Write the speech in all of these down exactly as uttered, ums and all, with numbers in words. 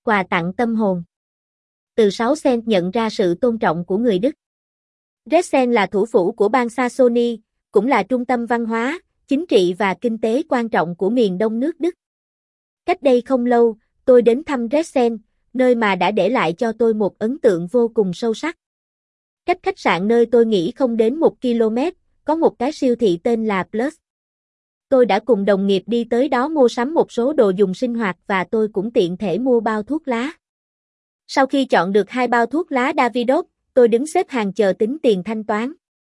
quà tặng tâm hồn. Từ sáu cent nhận ra sự tôn trọng của người Đức. Dresden là thủ phủ của bang Saxony, cũng là trung tâm văn hóa, chính trị và kinh tế quan trọng của miền đông nước Đức. Cách đây không lâu, tôi đến thăm Dresden, nơi mà đã để lại cho tôi một ấn tượng vô cùng sâu sắc. Cách khách sạn nơi tôi nghỉ không đến một ki lô mét, có một cái siêu thị tên là Plus. Tôi đã cùng đồng nghiệp đi tới đó mua sắm một số đồ dùng sinh hoạt và tôi cũng tiện thể mua bao thuốc lá. Sau khi chọn được hai bao thuốc lá Davidoff, tôi đứng xếp hàng chờ tính tiền thanh toán.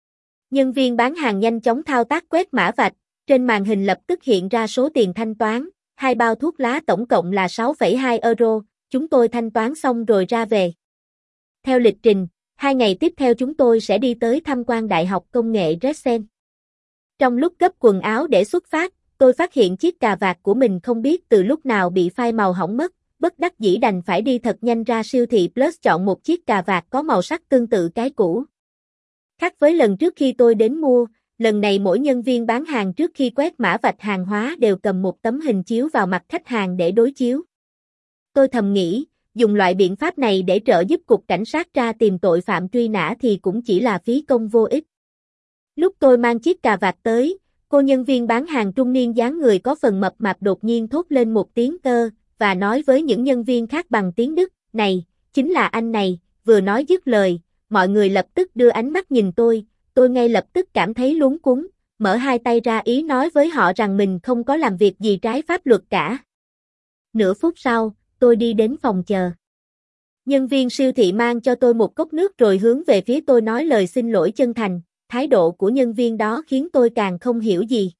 Nhân viên bán hàng nhanh chóng thao tác quét mã vạch, trên màn hình lập tức hiện ra số tiền thanh toán, hai bao thuốc lá tổng cộng là sáu phẩy hai euro, chúng tôi thanh toán xong rồi ra về. Theo lịch trình, hai ngày tiếp theo chúng tôi sẽ đi tới tham quan Đại học Công nghệ Dresden. Trong lúc gấp quần áo để xuất phát, tôi phát hiện chiếc cà vạt của mình không biết từ lúc nào bị phai màu hỏng mất, bất đắc dĩ đành phải đi thật nhanh ra siêu thị Plus chọn một chiếc cà vạt có màu sắc tương tự cái cũ. Khác với lần trước khi tôi đến mua, lần này mỗi nhân viên bán hàng trước khi quét mã vạch hàng hóa đều cầm một tấm hình chiếu vào mặt khách hàng để đối chiếu. Tôi thầm nghĩ, dùng loại biện pháp này để trợ giúp cục cảnh sát tra tìm tội phạm truy nã thì cũng chỉ là phí công vô ích. Lúc tôi mang chiếc cà vạt tới, cô nhân viên bán hàng trung niên dáng người có phần mập mạp đột nhiên thốt lên một tiếng cơ, và nói với những nhân viên khác bằng tiếng Đức, này, chính là anh này, vừa nói dứt lời, mọi người lập tức đưa ánh mắt nhìn tôi, tôi ngay lập tức cảm thấy luống cuống, mở hai tay ra ý nói với họ rằng mình không có làm việc gì trái pháp luật cả. Nửa phút sau, tôi đi đến phòng chờ. Nhân viên siêu thị mang cho tôi một cốc nước rồi hướng về phía tôi nói lời xin lỗi chân thành, thái độ của nhân viên đó khiến tôi càng không hiểu gì.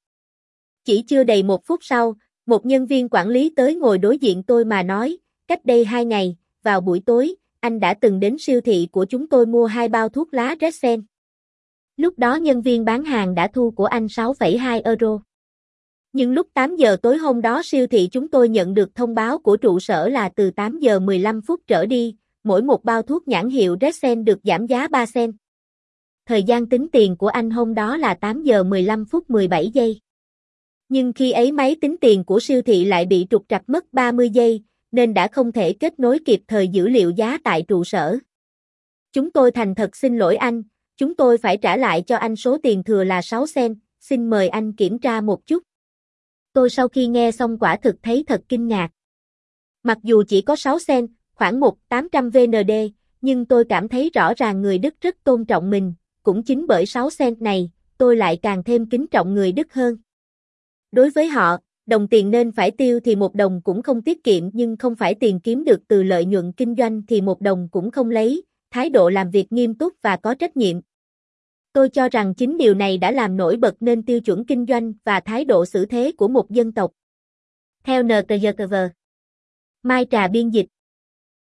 Chỉ chưa đầy một phút sau, một nhân viên quản lý tới ngồi đối diện tôi mà nói, cách đây hai ngày, vào buổi tối, anh đã từng đến siêu thị của chúng tôi mua hai bao thuốc lá Dresden. Lúc đó nhân viên bán hàng đã thu của anh sáu phẩy hai euro. Nhưng lúc tám giờ tối hôm đó siêu thị chúng tôi nhận được thông báo của trụ sở là từ tám giờ mười lăm phút trở đi, mỗi một bao thuốc nhãn hiệu Dresden được giảm giá ba cent. Thời gian tính tiền của anh hôm đó là tám giờ mười lăm phút mười bảy giây. Nhưng khi ấy máy tính tiền của siêu thị lại bị trục trặc mất ba mươi giây, nên đã không thể kết nối kịp thời dữ liệu giá tại trụ sở. Chúng tôi thành thật xin lỗi anh, chúng tôi phải trả lại cho anh số tiền thừa là sáu cent, xin mời anh kiểm tra một chút. Tôi sau khi nghe xong quả thực thấy thật kinh ngạc. Mặc dù chỉ có sáu cent, khoảng một nghìn tám trăm vê en đê, nhưng tôi cảm thấy rõ ràng người Đức rất tôn trọng mình, cũng chính bởi sáu cent này, tôi lại càng thêm kính trọng người Đức hơn. Đối với họ, đồng tiền nên phải tiêu thì một đồng cũng không tiết kiệm, nhưng không phải tiền kiếm được từ lợi nhuận kinh doanh thì một đồng cũng không lấy, thái độ làm việc nghiêm túc và có trách nhiệm. Tôi cho rằng chính điều này đã làm nổi bật nên tiêu chuẩn kinh doanh và thái độ xử thế của một dân tộc. Theo en tê giê tê vê. Mai Trà biên dịch.